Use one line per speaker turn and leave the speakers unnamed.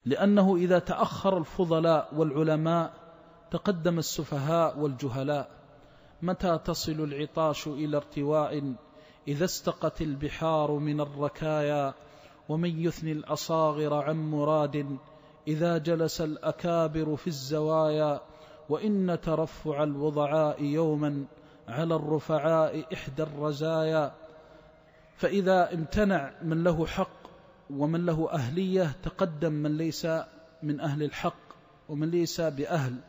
لأنه إذا تأخر الفضلاء والعلماء تقدم السفهاء والجهلاء. متى تصل العطاش إلى ارتواء إذا استقت البحار من الركايا، ومن يثني الأصاغر عن مراد إذا جلس الأكابر في الزوايا، وإن ترفع الوضعاء يوما على الرفعاء إحدى الرزايا. فإذا امتنع من له حق ومن له أهلية تقدم من ليس من أهل الحق ومن ليس بأهل